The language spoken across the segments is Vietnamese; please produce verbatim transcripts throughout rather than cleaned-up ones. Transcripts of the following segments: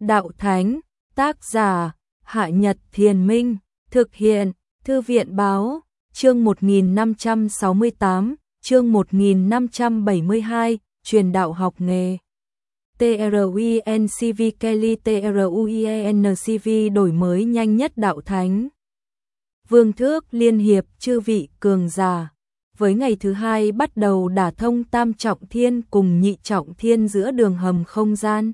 Đạo Thánh, tác giả, Hạ Nhật Thiền Minh, thực hiện, Thư viện Báo, chương một nghìn năm trăm sáu mươi tám, chương một nghìn năm trăm bảy mươi hai, truyền đạo học nghề. TRUINCV Kelly TRUIENCV đổi mới nhanh nhất Đạo Thánh. Vương Thước liên hiệp chư vị cường giả. Với ngày thứ hai bắt đầu đả thông tam trọng thiên cùng nhị trọng thiên giữa đường hầm không gian.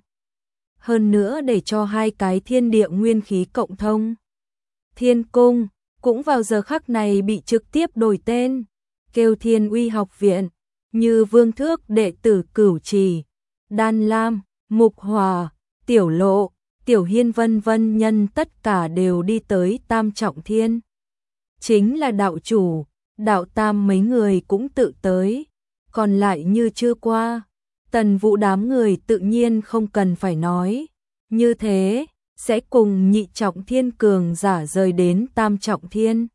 Hơn nữa để cho hai cái thiên địa nguyên khí cộng thông. Thiên cung cũng vào giờ khắc này bị trực tiếp đổi tên, kêu Thiên Uy Học Viện, như Vương Thước đệ tử Cửu Trì, Đan Lam, Mục Hòa, Tiểu Lộ, Tiểu Hiên vân vân nhân tất cả đều đi tới tam trọng thiên. Chính là đạo chủ, đạo tam mấy người cũng tự tới, còn lại như chưa qua, Tần Vũ đám người tự nhiên không cần phải nói, như thế sẽ cùng nhị trọng thiên cường giả rời đến tam trọng thiên.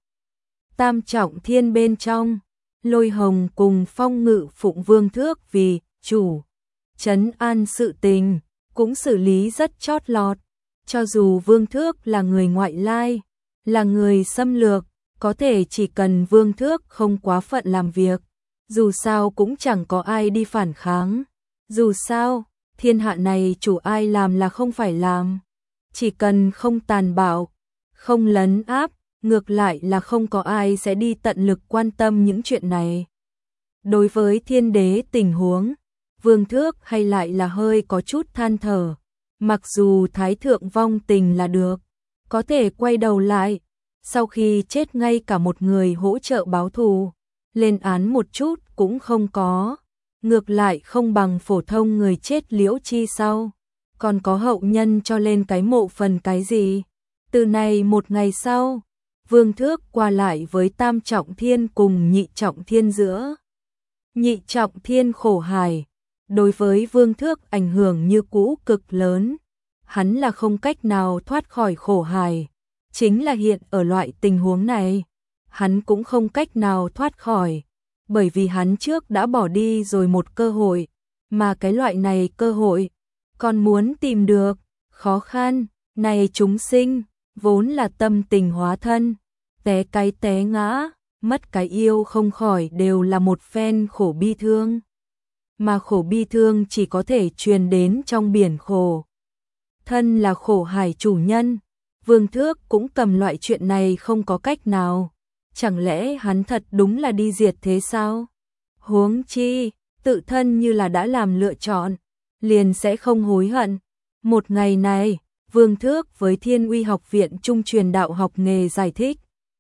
Tam trọng thiên bên trong, Lôi Hồng cùng Phong Ngự phụng Vương Thước vì chủ, trấn an sự tình, cũng xử lý rất chót lọt, cho dù Vương Thước là người ngoại lai, là người xâm lược, có thể chỉ cần Vương Thước không quá phận làm việc, dù sao cũng chẳng có ai đi phản kháng. Dù sao, thiên hạ này chủ ai làm là không phải làm. Chỉ cần không tàn bạo, không lấn áp, ngược lại là không có ai sẽ đi tận lực quan tâm những chuyện này. Đối với thiên đế tình huống, Vương Thước hay lại là hơi có chút than thở. Mặc dù Thái Thượng vong tình là được, có thể quay đầu lại, sau khi chết ngay cả một người hỗ trợ báo thù, lên án một chút cũng không có. Ngược lại không bằng phổ thông người chết liễu chi sau, còn có hậu nhân cho lên cái mộ phần cái gì. Từ này một ngày sau, Vương Thước qua lại với tam trọng thiên cùng nhị trọng thiên giữa. Nhị trọng thiên khổ hải, đối với Vương Thước ảnh hưởng như cũ cực lớn, hắn là không cách nào thoát khỏi khổ hải, chính là hiện ở loại tình huống này, hắn cũng không cách nào thoát khỏi. Bởi vì hắn trước đã bỏ đi rồi một cơ hội, mà cái loại này cơ hội, còn muốn tìm được, khó khăn, này chúng sinh, vốn là tâm tình hóa thân, té cái té ngã, mất cái yêu không khỏi đều là một phen khổ bi thương. Mà khổ bi thương chỉ có thể truyền đến trong biển khổ. Thân là khổ hải chủ nhân, Vương Thước cũng cầm loại chuyện này không có cách nào. Chẳng lẽ hắn thật đúng là đi diệt thế sao? Huống chi, tự thân như là đã làm lựa chọn, liền sẽ không hối hận. Một ngày này, Vương Thước với Thiên Uy Học Viện Trung truyền đạo học nghề giải thích.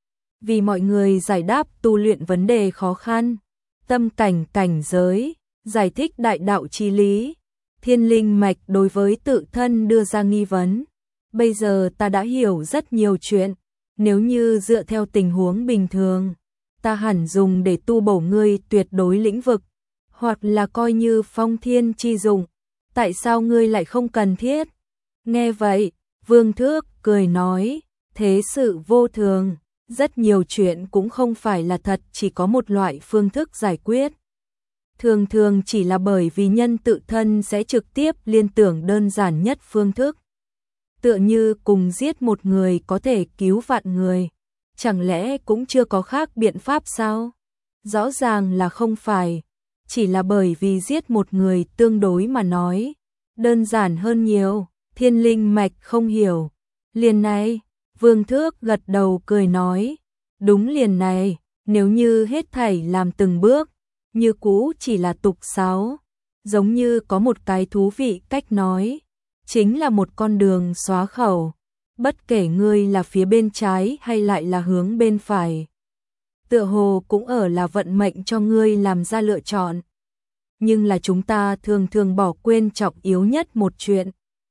Vì mọi người giải đáp tu luyện vấn đề khó khăn, tâm cảnh cảnh giới, giải thích đại đạo chi lý, thiên linh mạch đối với tự thân đưa ra nghi vấn. Bây giờ ta đã hiểu rất nhiều chuyện. Nếu như dựa theo tình huống bình thường, ta hẳn dùng để tu bổ ngươi tuyệt đối lĩnh vực, hoặc là coi như phong thiên chi dụng, tại sao ngươi lại không cần thiết? Nghe vậy, Vương Thước cười nói, thế sự vô thường, rất nhiều chuyện cũng không phải là thật, chỉ có một loại phương thức giải quyết. Thường thường chỉ là bởi vì nhân tự thân sẽ trực tiếp liên tưởng đơn giản nhất phương thức. Tựa như cùng giết một người có thể cứu vạn người, chẳng lẽ cũng chưa có khác biện pháp sao? Rõ ràng là không phải, chỉ là bởi vì giết một người tương đối mà nói, đơn giản hơn nhiều, thiên linh mạch không hiểu. Liền này, Vương Thước gật đầu cười nói, đúng liền này, nếu như hết thảy làm từng bước, như cũ chỉ là tục sáo, giống như có một cái thú vị cách nói. Chính là một con đường xóa khẩu, bất kể ngươi là phía bên trái hay lại là hướng bên phải. Tựa hồ cũng ở là vận mệnh cho ngươi làm ra lựa chọn. Nhưng là chúng ta thường thường bỏ quên trọng yếu nhất một chuyện.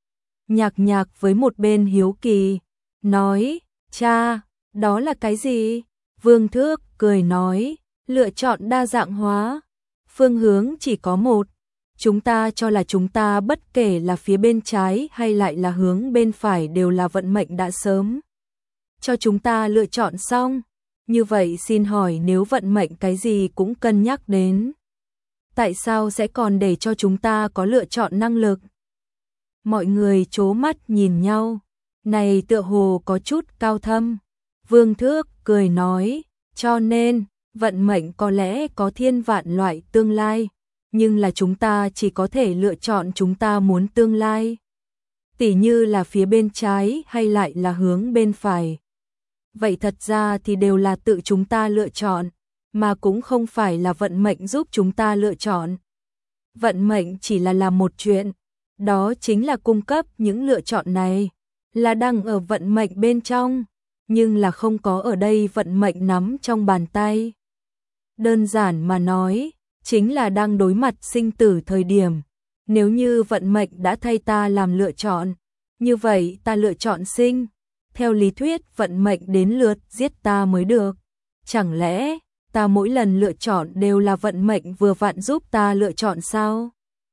Nhạc Nhạc với một bên hiếu kỳ, nói, cha, đó là cái gì? Vương Thước cười nói, lựa chọn đa dạng hóa, phương hướng chỉ có một. Chúng ta cho là chúng ta bất kể là phía bên trái hay lại là hướng bên phải đều là vận mệnh đã sớm cho chúng ta lựa chọn xong. Như vậy xin hỏi nếu vận mệnh cái gì cũng cân nhắc đến, tại sao sẽ còn để cho chúng ta có lựa chọn năng lực? Mọi người trố mắt nhìn nhau, này tựa hồ có chút cao thâm. Vương Thước cười nói, cho nên, vận mệnh có lẽ có thiên vạn loại tương lai, nhưng là chúng ta chỉ có thể lựa chọn chúng ta muốn tương lai. Tỉ như là phía bên trái hay lại là hướng bên phải. Vậy thật ra thì đều là tự chúng ta lựa chọn, mà cũng không phải là vận mệnh giúp chúng ta lựa chọn. Vận mệnh chỉ là làm một chuyện, đó chính là cung cấp những lựa chọn này, là đang ở vận mệnh bên trong, nhưng là không có ở đây vận mệnh nắm trong bàn tay. Đơn giản mà nói, chính là đang đối mặt sinh tử thời điểm. Nếu như vận mệnh đã thay ta làm lựa chọn, như vậy ta lựa chọn sinh. Theo lý thuyết vận mệnh đến lượt giết ta mới được. Chẳng lẽ ta mỗi lần lựa chọn đều là vận mệnh vừa vặn giúp ta lựa chọn sao?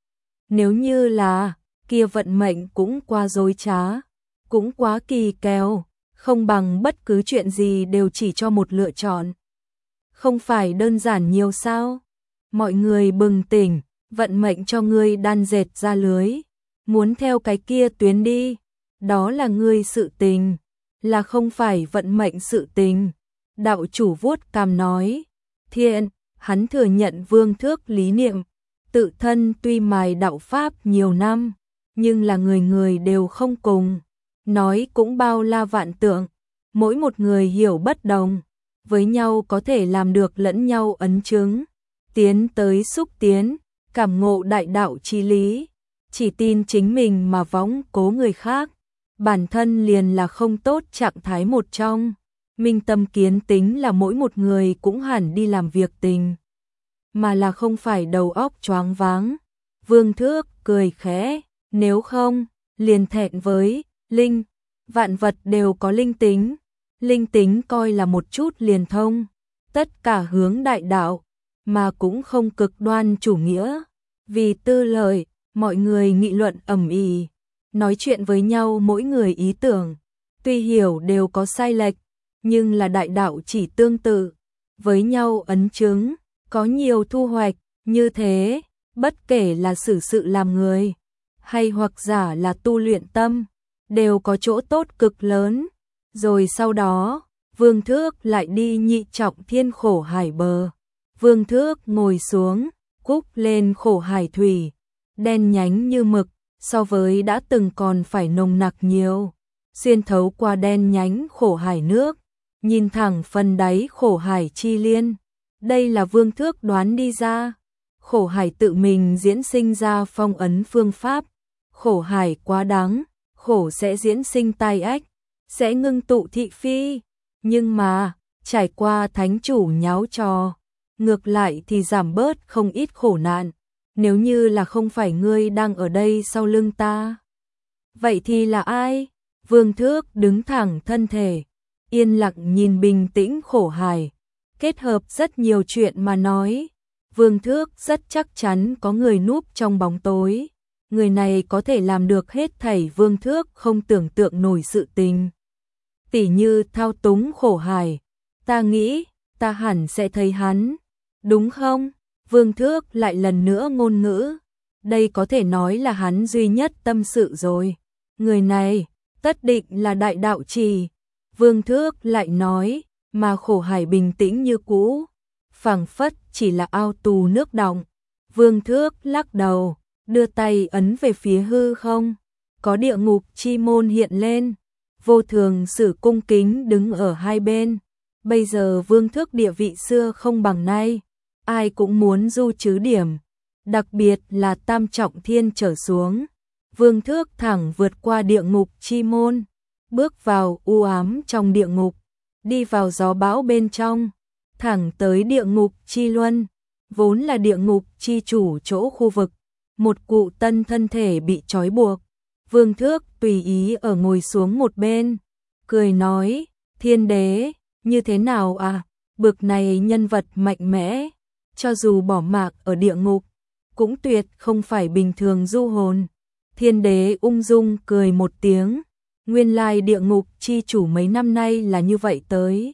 Nếu như là, kia vận mệnh cũng quá dối trá, cũng quá kỳ kèo, không bằng bất cứ chuyện gì đều chỉ cho một lựa chọn. Không phải đơn giản nhiều sao? Mọi người bừng tỉnh, vận mệnh cho ngươi đan dệt ra lưới, muốn theo cái kia tuyến đi, đó là ngươi sự tình, là không phải vận mệnh sự tình. Đạo chủ vuốt cằm nói, thiện, hắn thừa nhận Vương Thước lý niệm, tự thân tuy mài đạo pháp nhiều năm, nhưng là người người đều không cùng, nói cũng bao la vạn tượng, mỗi một người hiểu bất đồng, với nhau có thể làm được lẫn nhau ấn chứng, tiến tới xúc tiến, cảm ngộ đại đạo chí lý, chỉ tin chính mình mà võng cố người khác, bản thân liền là không tốt trạng thái một trong. Minh tâm kiến tính là mỗi một người cũng hẳn đi làm việc tình, mà là không phải đầu óc choáng váng. Vương Thước cười khẽ, nếu không, liền thẹn với linh, vạn vật đều có linh tính, linh tính coi là một chút liền thông, tất cả hướng đại đạo, mà cũng không cực đoan chủ nghĩa. Vì tư lợi, mọi người nghị luận ầm ĩ, nói chuyện với nhau mỗi người ý tưởng, tuy hiểu đều có sai lệch, nhưng là đại đạo chỉ tương tự, với nhau ấn chứng, có nhiều thu hoạch, như thế, bất kể là xử sự làm người, hay hoặc giả là tu luyện tâm, đều có chỗ tốt cực lớn. Rồi sau đó, Vương Thước lại đi nhị trọng thiên khổ hải bờ. Vương Thước ngồi xuống, cúc lên khổ hải thủy, đen nhánh như mực, so với đã từng còn phải nồng nặc nhiều, xuyên thấu qua đen nhánh khổ hải nước, nhìn thẳng phần đáy khổ hải chi liên. Đây là Vương Thước đoán đi ra, khổ hải tự mình diễn sinh ra phong ấn phương pháp, khổ hải quá đáng, khổ sẽ diễn sinh tai ách, sẽ ngưng tụ thị phi, nhưng mà, trải qua thánh chủ nháo trò, ngược lại thì giảm bớt không ít khổ nạn, nếu như là không phải ngươi đang ở đây sau lưng ta. Vậy thì là ai? Vương Thước đứng thẳng thân thể, yên lặng nhìn bình tĩnh khổ hải, kết hợp rất nhiều chuyện mà nói. Vương Thước rất chắc chắn có người núp trong bóng tối, người này có thể làm được hết thảy Vương Thước không tưởng tượng nổi sự tình. Tỉ như thao túng khổ hải, ta nghĩ, ta hẳn sẽ thấy hắn, đúng không? Vương Thước lại lần nữa ngôn ngữ, đây có thể nói là hắn duy nhất tâm sự rồi. Người này, tất định là đại đạo trì. Vương Thước lại nói, mà khổ hải bình tĩnh như cũ, phảng phất chỉ là ao tù nước đọng. Vương Thước lắc đầu, đưa tay ấn về phía hư không, có địa ngục chi môn hiện lên, vô thường sử cung kính đứng ở hai bên. Bây giờ Vương Thước địa vị xưa không bằng nay, ai cũng muốn du trứ điểm, đặc biệt là tam trọng thiên trở xuống. Vương Thước thẳng vượt qua địa ngục chi môn, bước vào u ám trong địa ngục, đi vào gió bão bên trong, thẳng tới địa ngục chi luân, vốn là địa ngục chi chủ chỗ khu vực. Một cụ tân thân thể bị trói buộc, Vương Thước tùy ý ở ngồi xuống một bên, cười nói, thiên đế, như thế nào à, bực này nhân vật mạnh mẽ, cho dù bỏ mạng ở địa ngục, cũng tuyệt không phải bình thường du hồn. Thiên đế ung dung cười một tiếng, nguyên lai địa ngục chi chủ mấy năm nay là như vậy tới.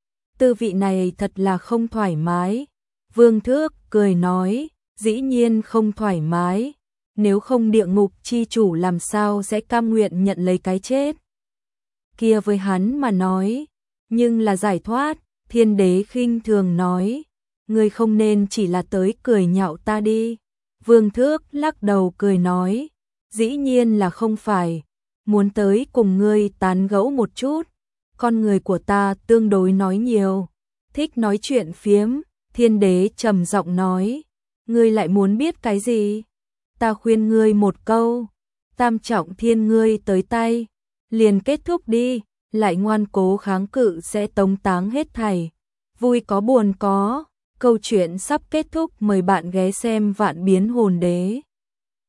Tư vị này thật là không thoải mái. Vương Thước cười nói, dĩ nhiên không thoải mái, nếu không địa ngục chi chủ làm sao sẽ cam nguyện nhận lấy cái chết kia với hắn mà nói, nhưng là giải thoát. Thiên đế khinh thường nói, ngươi không nên chỉ là tới cười nhạo ta đi. Vương Thước lắc đầu cười nói, dĩ nhiên là không phải, muốn tới cùng ngươi tán gẫu một chút, con người của ta tương đối nói nhiều, thích nói chuyện phiếm. Thiên đế trầm giọng nói, ngươi lại muốn biết cái gì? Ta khuyên ngươi một câu, tam trọng thiên ngươi tới tay, liền kết thúc đi, lại ngoan cố kháng cự sẽ tống táng hết thảy. Vui có buồn có, câu chuyện sắp kết thúc, mời bạn ghé xem Vạn Biến Hồn Đế.